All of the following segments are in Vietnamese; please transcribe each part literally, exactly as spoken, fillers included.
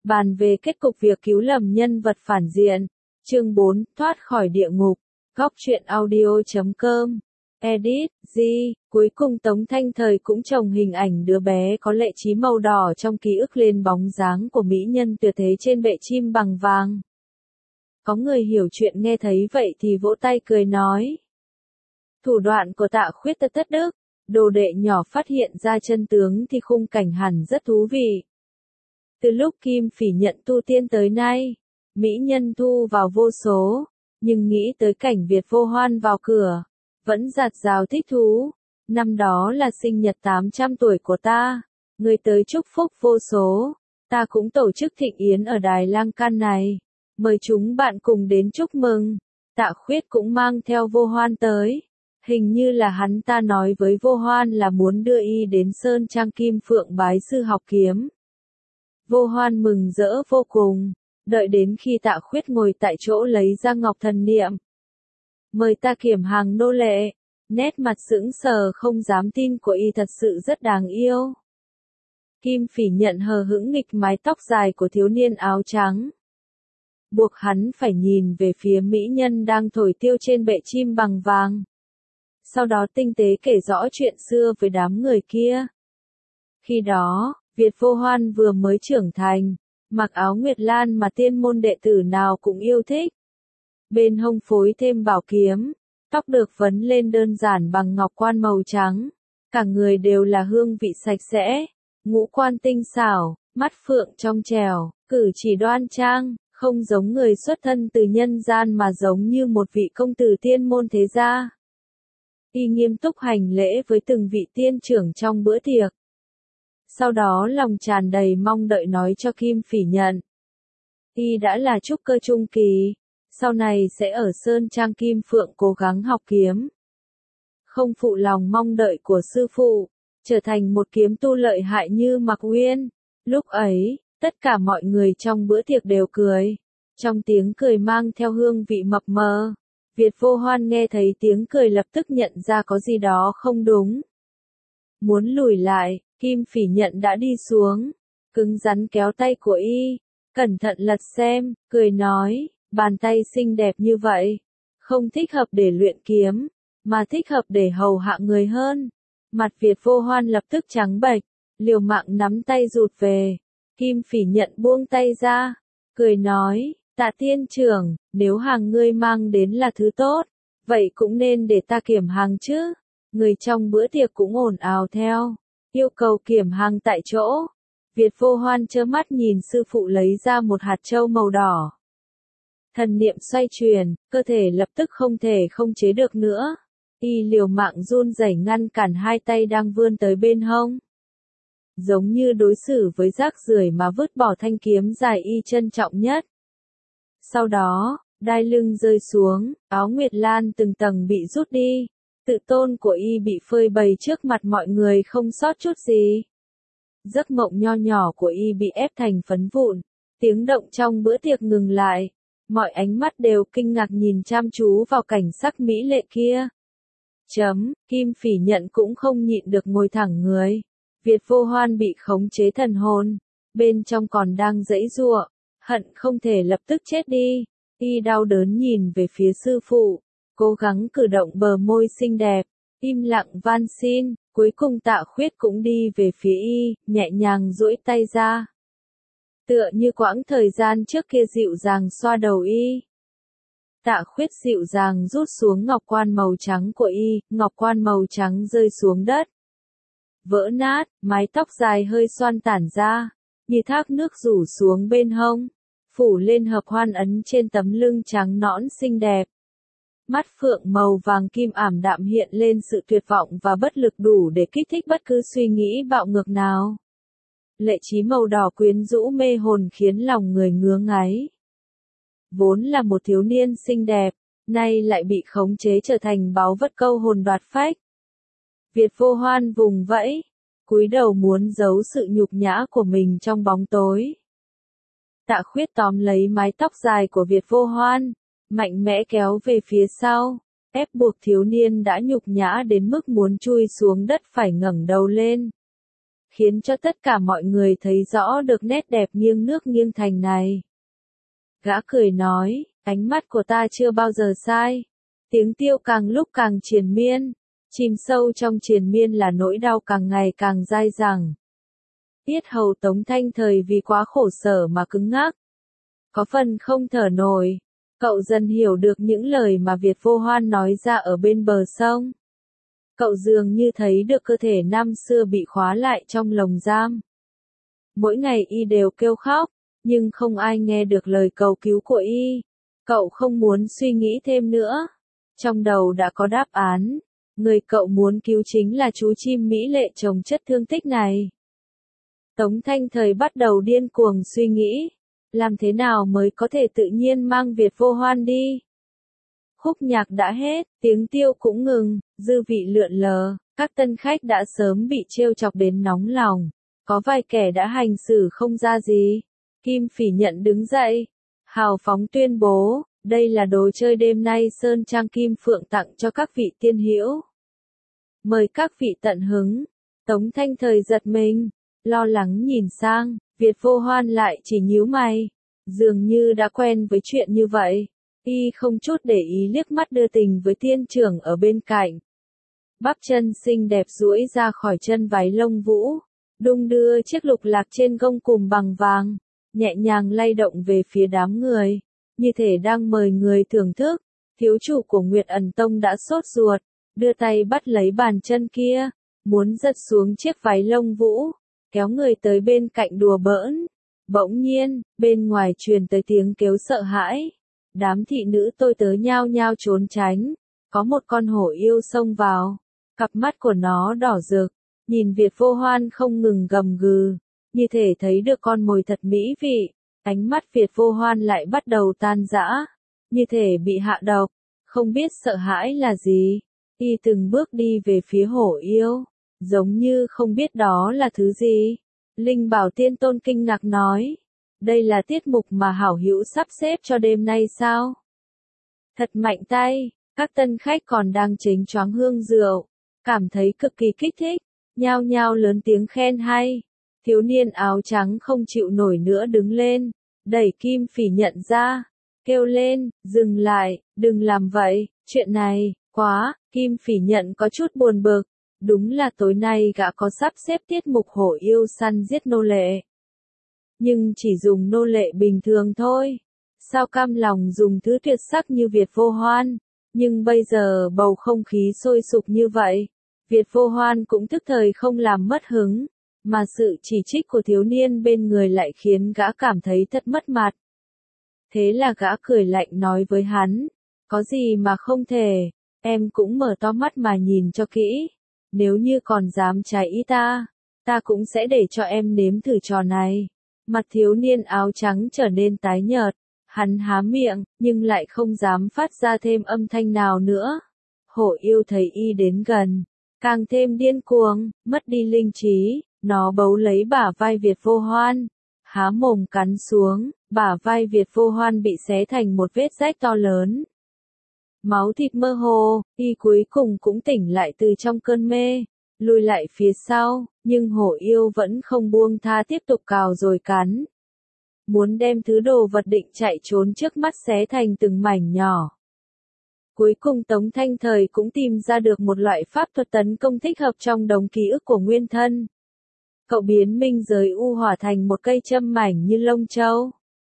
bàn về kết cục việc cứu lầm nhân vật phản diện. Chương bốn, thoát khỏi địa ngục. Góc truyện audio chấm com. Edit, G, cuối cùng Tống Thanh Thời cũng trồng hình ảnh đứa bé có lệ trí màu đỏ trong ký ức lên bóng dáng của mỹ nhân tuyệt thế trên bệ chim bằng vàng. Có người hiểu chuyện nghe thấy vậy thì vỗ tay cười nói. Thủ đoạn của Tạ Khuyết tất tất đức, đồ đệ nhỏ phát hiện ra chân tướng thì khung cảnh hẳn rất thú vị. Từ lúc Kim Phỉ nhận tu tiên tới nay, mỹ nhân thu vào vô số, nhưng nghĩ tới cảnh Việt Vô Hoan vào cửa, vẫn dạt dào thích thú. Năm đó là sinh nhật tám trăm tuổi của ta, người tới chúc phúc vô số, ta cũng tổ chức thịnh yến ở đài lan can này, mời chúng bạn cùng đến chúc mừng. Tạ Khuyết cũng mang theo Vô Hoan tới, hình như là hắn ta nói với Vô Hoan là muốn đưa y đến Sơn Trang Kim Phượng bái sư học kiếm. Vô Hoan mừng rỡ vô cùng, đợi đến khi Tạ Khuyết ngồi tại chỗ lấy ra ngọc thần niệm. Mời ta kiểm hàng nô lệ, nét mặt sững sờ không dám tin của y thật sự rất đáng yêu. Kim Phỉ nhận hờ hững nghịch mái tóc dài của thiếu niên áo trắng, buộc hắn phải nhìn về phía mỹ nhân đang thổi tiêu trên bệ chim bằng vàng. Sau đó tinh tế kể rõ chuyện xưa với đám người kia. Khi đó, Việt Vô Hoan vừa mới trưởng thành, mặc áo nguyệt lan mà tiên môn đệ tử nào cũng yêu thích. Bên hông phối thêm bảo kiếm, tóc được vấn lên đơn giản bằng ngọc quan màu trắng, cả người đều là hương vị sạch sẽ, ngũ quan tinh xảo, mắt phượng trong trẻo, cử chỉ đoan trang, không giống người xuất thân từ nhân gian mà giống như một vị công tử tiên môn thế gia. Y nghiêm túc hành lễ với từng vị tiên trưởng trong bữa tiệc. Sau đó lòng tràn đầy mong đợi nói cho Kim Phỉ nhận. Y đã là trúc cơ trung kỳ, sau này sẽ ở Sơn Trang Kim Phượng cố gắng học kiếm. Không phụ lòng mong đợi của sư phụ, trở thành một kiếm tu lợi hại như Mạc Uyên. Lúc ấy, tất cả mọi người trong bữa tiệc đều cười. Trong tiếng cười mang theo hương vị mập mờ. Việt Vô Hoan nghe thấy tiếng cười lập tức nhận ra có gì đó không đúng. Muốn lùi lại, Kim Phỉ nhận đã đi xuống, cứng rắn kéo tay của y, cẩn thận lật xem, cười nói, bàn tay xinh đẹp như vậy, không thích hợp để luyện kiếm, mà thích hợp để hầu hạ người hơn. Mặt Việt Vô Hoan lập tức trắng bệch, liều mạng nắm tay rụt về. Kim Phỉ nhận buông tay ra, cười nói, Tạ tiên trưởng, nếu hàng ngươi mang đến là thứ tốt, vậy cũng nên để ta kiểm hàng chứ. Người trong bữa tiệc cũng ồn ào theo, yêu cầu kiểm hàng tại chỗ. Việt Vô Hoan trơ mắt nhìn sư phụ lấy ra một hạt châu màu đỏ. Thần niệm xoay chuyển, cơ thể lập tức không thể không chế được nữa. Y liều mạng run rẩy ngăn cản hai tay đang vươn tới bên hông. Giống như đối xử với rác rưởi mà vứt bỏ thanh kiếm dài y trân trọng nhất. Sau đó, đai lưng rơi xuống, áo nguyệt lan từng tầng bị rút đi. Tự tôn của y bị phơi bày trước mặt mọi người không sót chút gì. Giấc mộng nho nhỏ của y bị ép thành phấn vụn. Tiếng động trong bữa tiệc ngừng lại. Mọi ánh mắt đều kinh ngạc nhìn chăm chú vào cảnh sắc mỹ lệ kia. Chấm, Kim Phỉ nhận cũng không nhịn được ngồi thẳng người. Việt Vô Hoan bị khống chế thần hồn. Bên trong còn đang giãy giụa, hận không thể lập tức chết đi. Y đau đớn nhìn về phía sư phụ, cố gắng cử động bờ môi xinh đẹp, im lặng van xin. Cuối cùng Tạ Khuyết cũng đi về phía y, nhẹ nhàng duỗi tay ra. Tựa như quãng thời gian trước kia dịu dàng xoa đầu y. Tạ Khuyết dịu dàng rút xuống ngọc quan màu trắng của y, ngọc quan màu trắng rơi xuống đất. Vỡ nát, mái tóc dài hơi xoăn tản ra, như thác nước rủ xuống bên hông, phủ lên hợp hoan ấn trên tấm lưng trắng nõn xinh đẹp. Mắt phượng màu vàng kim ảm đạm hiện lên sự tuyệt vọng và bất lực đủ để kích thích bất cứ suy nghĩ bạo ngược nào. Lệ trí màu đỏ quyến rũ mê hồn khiến lòng người ngứa ngáy. Vốn là một thiếu niên xinh đẹp, nay lại bị khống chế trở thành báu vật câu hồn đoạt phách. Việt Vô Hoan vùng vẫy, cúi đầu muốn giấu sự nhục nhã của mình trong bóng tối. Tạ Khuyết tóm lấy mái tóc dài của Việt Vô Hoan, mạnh mẽ kéo về phía sau, ép buộc thiếu niên đã nhục nhã đến mức muốn chui xuống đất phải ngẩng đầu lên. khiến cho tất cả mọi người thấy rõ được nét đẹp nghiêng nước nghiêng thành này. Gã cười nói, ánh mắt của ta chưa bao giờ sai. Tiếng tiêu càng lúc càng triền miên, chìm sâu trong triền miên là nỗi đau càng ngày càng dai dẳng. Tiết hầu Tống Thanh Thời vì quá khổ sở mà cứng ngắc, có phần không thở nổi. Cậu dần hiểu được những lời mà Việt Vô Hoan nói ra ở bên bờ sông. Cậu dường như thấy được cơ thể năm xưa bị khóa lại trong lồng giam. Mỗi ngày y đều kêu khóc, nhưng không ai nghe được lời cầu cứu của y. Cậu không muốn suy nghĩ thêm nữa. Trong đầu đã có đáp án. Người cậu muốn cứu chính là chú chim mỹ lệ trồng chất thương tích này. Tống Thanh Thời bắt đầu điên cuồng suy nghĩ. Làm thế nào mới có thể tự nhiên mang Việt Vô Hoan đi? Khúc nhạc đã hết, tiếng tiêu cũng ngừng, dư vị lượn lờ, các tân khách đã sớm bị trêu chọc đến nóng lòng. Có vài kẻ đã hành xử không ra gì. Kim Phỉ Nhận đứng dậy, hào phóng tuyên bố, đây là đồ chơi đêm nay Sơn Trang Kim Phượng tặng cho các vị tiên hữu. Mời các vị tận hứng. Tống Thanh Thời giật mình, lo lắng nhìn sang, Việt Vô Hoan lại chỉ nhíu mày, dường như đã quen với chuyện như vậy. Y không chút để ý liếc mắt đưa tình với tiên trưởng ở bên cạnh. Bắp chân xinh đẹp duỗi ra khỏi chân váy lông vũ, đung đưa chiếc lục lạc trên gông cùm bằng vàng, nhẹ nhàng lay động về phía đám người, như thể đang mời người thưởng thức. Thiếu chủ của Nguyệt Ẩn Tông đã sốt ruột, đưa tay bắt lấy bàn chân kia, muốn giật xuống chiếc váy lông vũ, kéo người tới bên cạnh đùa bỡn. Bỗng nhiên, bên ngoài truyền tới tiếng kêu sợ hãi. Đám thị nữ tôi tớ nhao nhao trốn tránh, có một con hổ yêu xông vào, cặp mắt của nó đỏ rực, nhìn Việt Vô Hoan không ngừng gầm gừ, như thể thấy được con mồi thật mỹ vị. Ánh mắt Việt Vô Hoan lại bắt đầu tan rã, như thể bị hạ độc, không biết sợ hãi là gì. Y từng bước đi về phía hổ yêu, giống như không biết đó là thứ gì. Linh Bảo Tiên Tôn kinh ngạc nói, đây là tiết mục mà hảo hữu sắp xếp cho đêm nay sao? Thật mạnh tay, các tân khách còn đang chính choáng hương rượu, cảm thấy cực kỳ kích thích, nhao nhao lớn tiếng khen hay. Thiếu niên áo trắng không chịu nổi nữa đứng lên, đẩy Kim Phỉ Nhận ra, kêu lên, dừng lại, đừng làm vậy, chuyện này, quá. Kim Phỉ Nhận có chút buồn bực, đúng là tối nay gã có sắp xếp tiết mục hổ yêu săn giết nô lệ. Nhưng chỉ dùng nô lệ bình thường thôi. Sao cam lòng dùng thứ tuyệt sắc như Việt Vô Hoan. Nhưng bây giờ bầu không khí sôi sục như vậy. Việt Vô Hoan cũng tức thời không làm mất hứng. Mà sự chỉ trích của thiếu niên bên người lại khiến gã cảm thấy thật mất mặt. Thế là gã cười lạnh nói với hắn. Có gì mà không thể. Em cũng mở to mắt mà nhìn cho kỹ. Nếu như còn dám trái ý ta, ta cũng sẽ để cho em nếm thử trò này. Mặt thiếu niên áo trắng trở nên tái nhợt, hắn há miệng, nhưng lại không dám phát ra thêm âm thanh nào nữa. Hổ yêu thấy y đến gần, càng thêm điên cuồng, mất đi linh trí, nó bấu lấy bả vai Việt Vô Hoan, há mồm cắn xuống, bả vai Việt Vô Hoan bị xé thành một vết rách to lớn. Máu thịt mơ hồ, y cuối cùng cũng tỉnh lại từ trong cơn mê, lùi lại phía sau, nhưng hổ yêu vẫn không buông tha tiếp tục cào rồi cắn. Muốn đem thứ đồ vật định chạy trốn trước mắt xé thành từng mảnh nhỏ. Cuối cùng Tống Thanh Thời cũng tìm ra được một loại pháp thuật tấn công thích hợp trong đống ký ức của nguyên thân. Cậu biến minh giới u hỏa thành một cây châm mảnh như lông châu.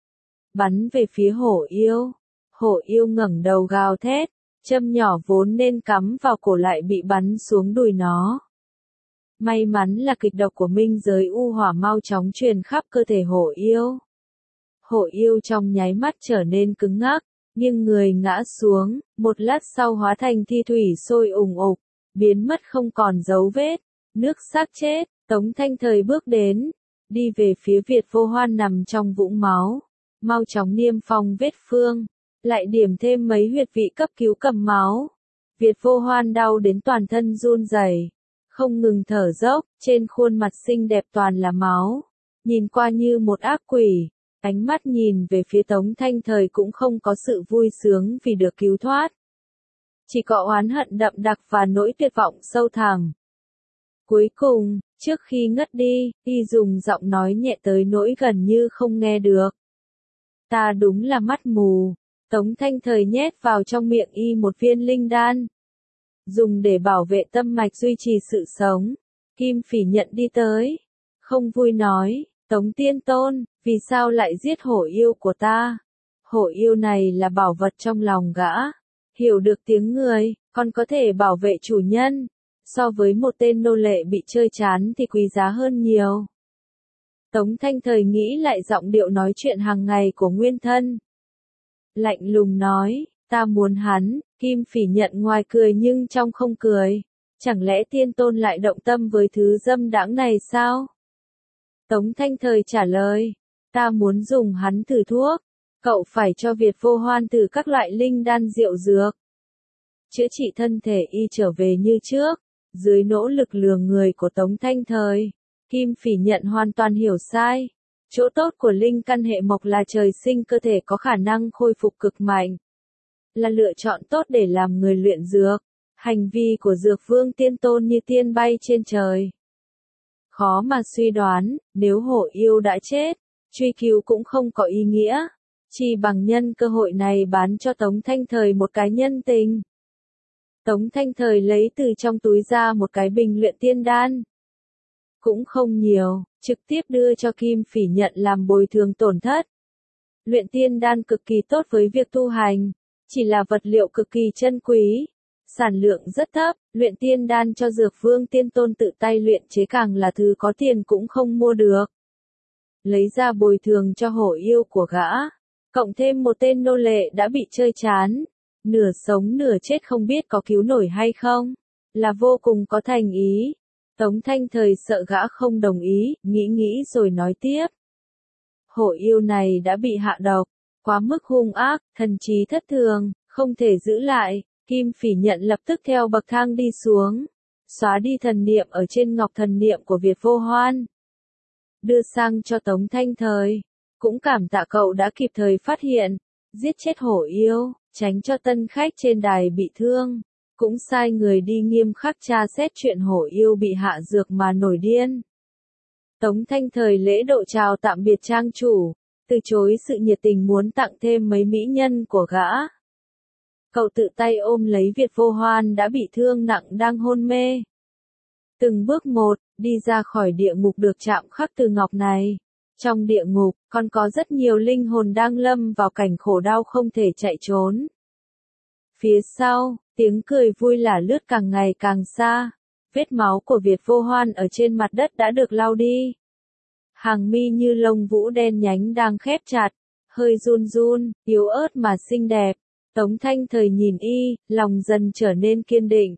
Bắn về phía hổ yêu. Hổ yêu ngẩng đầu gào thét, châm nhỏ vốn nên cắm vào cổ lại bị bắn xuống đùi nó. May mắn là kịch độc của minh giới u hỏa mau chóng truyền khắp cơ thể hổ yêu. Hổ yêu trong nháy mắt trở nên cứng ngắc, nghiêng người ngã xuống, một lát sau hóa thành thi thủy sôi ùng ục, biến mất không còn dấu vết. Nước xác chết, Tống Thanh Thời bước đến, đi về phía Việt Vô Hoan nằm trong vũng máu, mau chóng niêm phong vết thương. Lại điểm thêm mấy huyệt vị cấp cứu cầm máu. Việt Vô Hoan đau đến toàn thân run rẩy, không ngừng thở dốc, trên khuôn mặt xinh đẹp toàn là máu, nhìn qua như một ác quỷ. Ánh mắt nhìn về phía Tống Thanh Thời cũng không có sự vui sướng vì được cứu thoát, chỉ có oán hận đậm đặc và nỗi tuyệt vọng sâu thẳm. Cuối cùng, Trước khi ngất đi, y dùng giọng nói nhẹ tới nỗi gần như không nghe được. Ta đúng là mắt mù. Tống Thanh Thời nhét vào trong miệng y một viên linh đan. Dùng để bảo vệ tâm mạch duy trì sự sống. Kim Phỉ Nhận đi tới. Không vui nói, Tống Tiên Tôn, vì sao lại giết hổ yêu của ta? Hổ yêu này là bảo vật trong lòng gã. Hiểu được tiếng người, còn có thể bảo vệ chủ nhân. So với một tên nô lệ bị chơi chán thì quý giá hơn nhiều. Tống Thanh Thời nghĩ lại giọng điệu nói chuyện hàng ngày của nguyên thân. Lạnh lùng nói, ta muốn hắn. Kim Phỉ Nhận ngoài cười nhưng trong không cười. Chẳng lẽ tiên tôn lại động tâm với thứ dâm đãng này sao? Tống Thanh Thời trả lời, ta muốn dùng hắn thử thuốc. Cậu phải cho Việt Vô Hoan thử các loại linh đan rượu dược. Chữa trị thân thể y trở về như trước. Dưới nỗ lực lừa người của Tống Thanh Thời, Kim Phỉ Nhận hoàn toàn hiểu sai. Chỗ tốt của linh căn hệ mộc là trời sinh cơ thể có khả năng khôi phục cực mạnh. Là lựa chọn tốt để làm người luyện dược. Hành vi của Dược Vương Tiên Tôn như tiên bay trên trời. Khó mà suy đoán, nếu hổ yêu đã chết, truy cứu cũng không có ý nghĩa. Chỉ bằng nhân cơ hội này bán cho Tống Thanh Thời một cái nhân tình. Tống Thanh Thời lấy từ trong túi ra một cái bình luyện tiên đan. Cũng không nhiều, trực tiếp đưa cho Kim Phỉ Nhận làm bồi thường tổn thất. Luyện tiên đan cực kỳ tốt với việc tu hành, chỉ là vật liệu cực kỳ chân quý. Sản lượng rất thấp, luyện tiên đan cho Dược Vương Tiên Tôn tự tay luyện chế càng là thứ có tiền cũng không mua được. Lấy ra bồi thường cho hổ yêu của gã, cộng thêm một tên nô lệ đã bị chơi chán, nửa sống nửa chết không biết có cứu nổi hay không, là vô cùng có thành ý. Tống Thanh Thời sợ gã không đồng ý, nghĩ nghĩ rồi nói tiếp. Hổ yêu này đã bị hạ độc, quá mức hung ác, thần trí thất thường, không thể giữ lại. Kim Phỉ Nhận lập tức theo bậc thang đi xuống, xóa đi thần niệm ở trên ngọc thần niệm của Việt Vô Hoan. Đưa sang cho Tống Thanh Thời, cũng cảm tạ cậu đã kịp thời phát hiện, giết chết hổ yêu, tránh cho tân khách trên đài bị thương. Cũng sai người đi nghiêm khắc tra xét chuyện hổ yêu bị hạ dược mà nổi điên. Tống Thanh Thời lễ độ chào tạm biệt trang chủ, từ chối sự nhiệt tình muốn tặng thêm mấy mỹ nhân của gã. Cậu tự tay ôm lấy Việt Vô Hoan đã bị thương nặng đang hôn mê. Từng bước một, đi ra khỏi địa ngục được chạm khắc từ ngọc này. Trong địa ngục, còn có rất nhiều linh hồn đang lâm vào cảnh khổ đau không thể chạy trốn. Phía sau, tiếng cười vui lả lướt càng ngày càng xa. Vết máu của Việt Vô Hoan ở trên mặt đất đã được lau đi. Hàng mi như lông vũ đen nhánh đang khép chặt, hơi run run, yếu ớt mà xinh đẹp. Tống Thanh Thời nhìn y, lòng dần trở nên kiên định.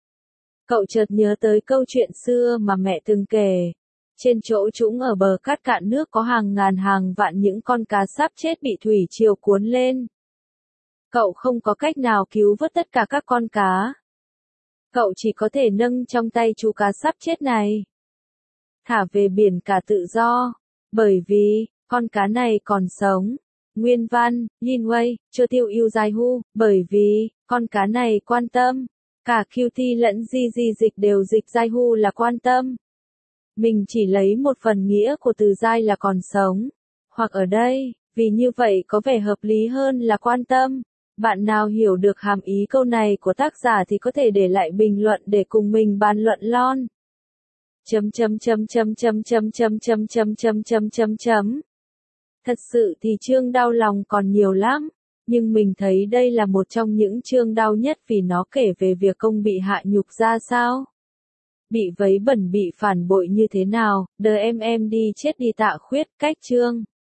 Cậu chợt nhớ tới câu chuyện xưa mà mẹ từng kể. Trên chỗ trũng ở bờ cát cạn nước có hàng ngàn hàng vạn những con cá sắp chết bị thủy triều cuốn lên. Cậu không có cách nào cứu vớt tất cả các con cá. Cậu chỉ có thể nâng trong tay chú cá sắp chết này, thả về biển cả tự do. Bởi vì, con cá này còn sống. Nguyên văn, Yin Wei, chưa tiêu yêu dài hu, bởi vì, con cá này quan tâm. Cả Q T lẫn Di Di dịch đều dịch dài hu là quan tâm. Mình chỉ lấy một phần nghĩa của từ dai là còn sống. Hoặc ở đây, vì như vậy có vẻ hợp lý hơn là quan tâm. Bạn nào hiểu được hàm ý câu này của tác giả thì có thể để lại bình luận để cùng mình bàn luận lon. Chấm chấm chấm chấm chấm chấm chấm chấm chấm chấm chấm chấm chấm. Thật sự thì chương đau lòng còn nhiều lắm, nhưng mình thấy đây là một trong những chương đau nhất vì nó kể về việc công bị hạ nhục ra sao. Bị vấy bẩn bị phản bội như thế nào, đờ em em đi chết đi tạ khuyết, cách chương.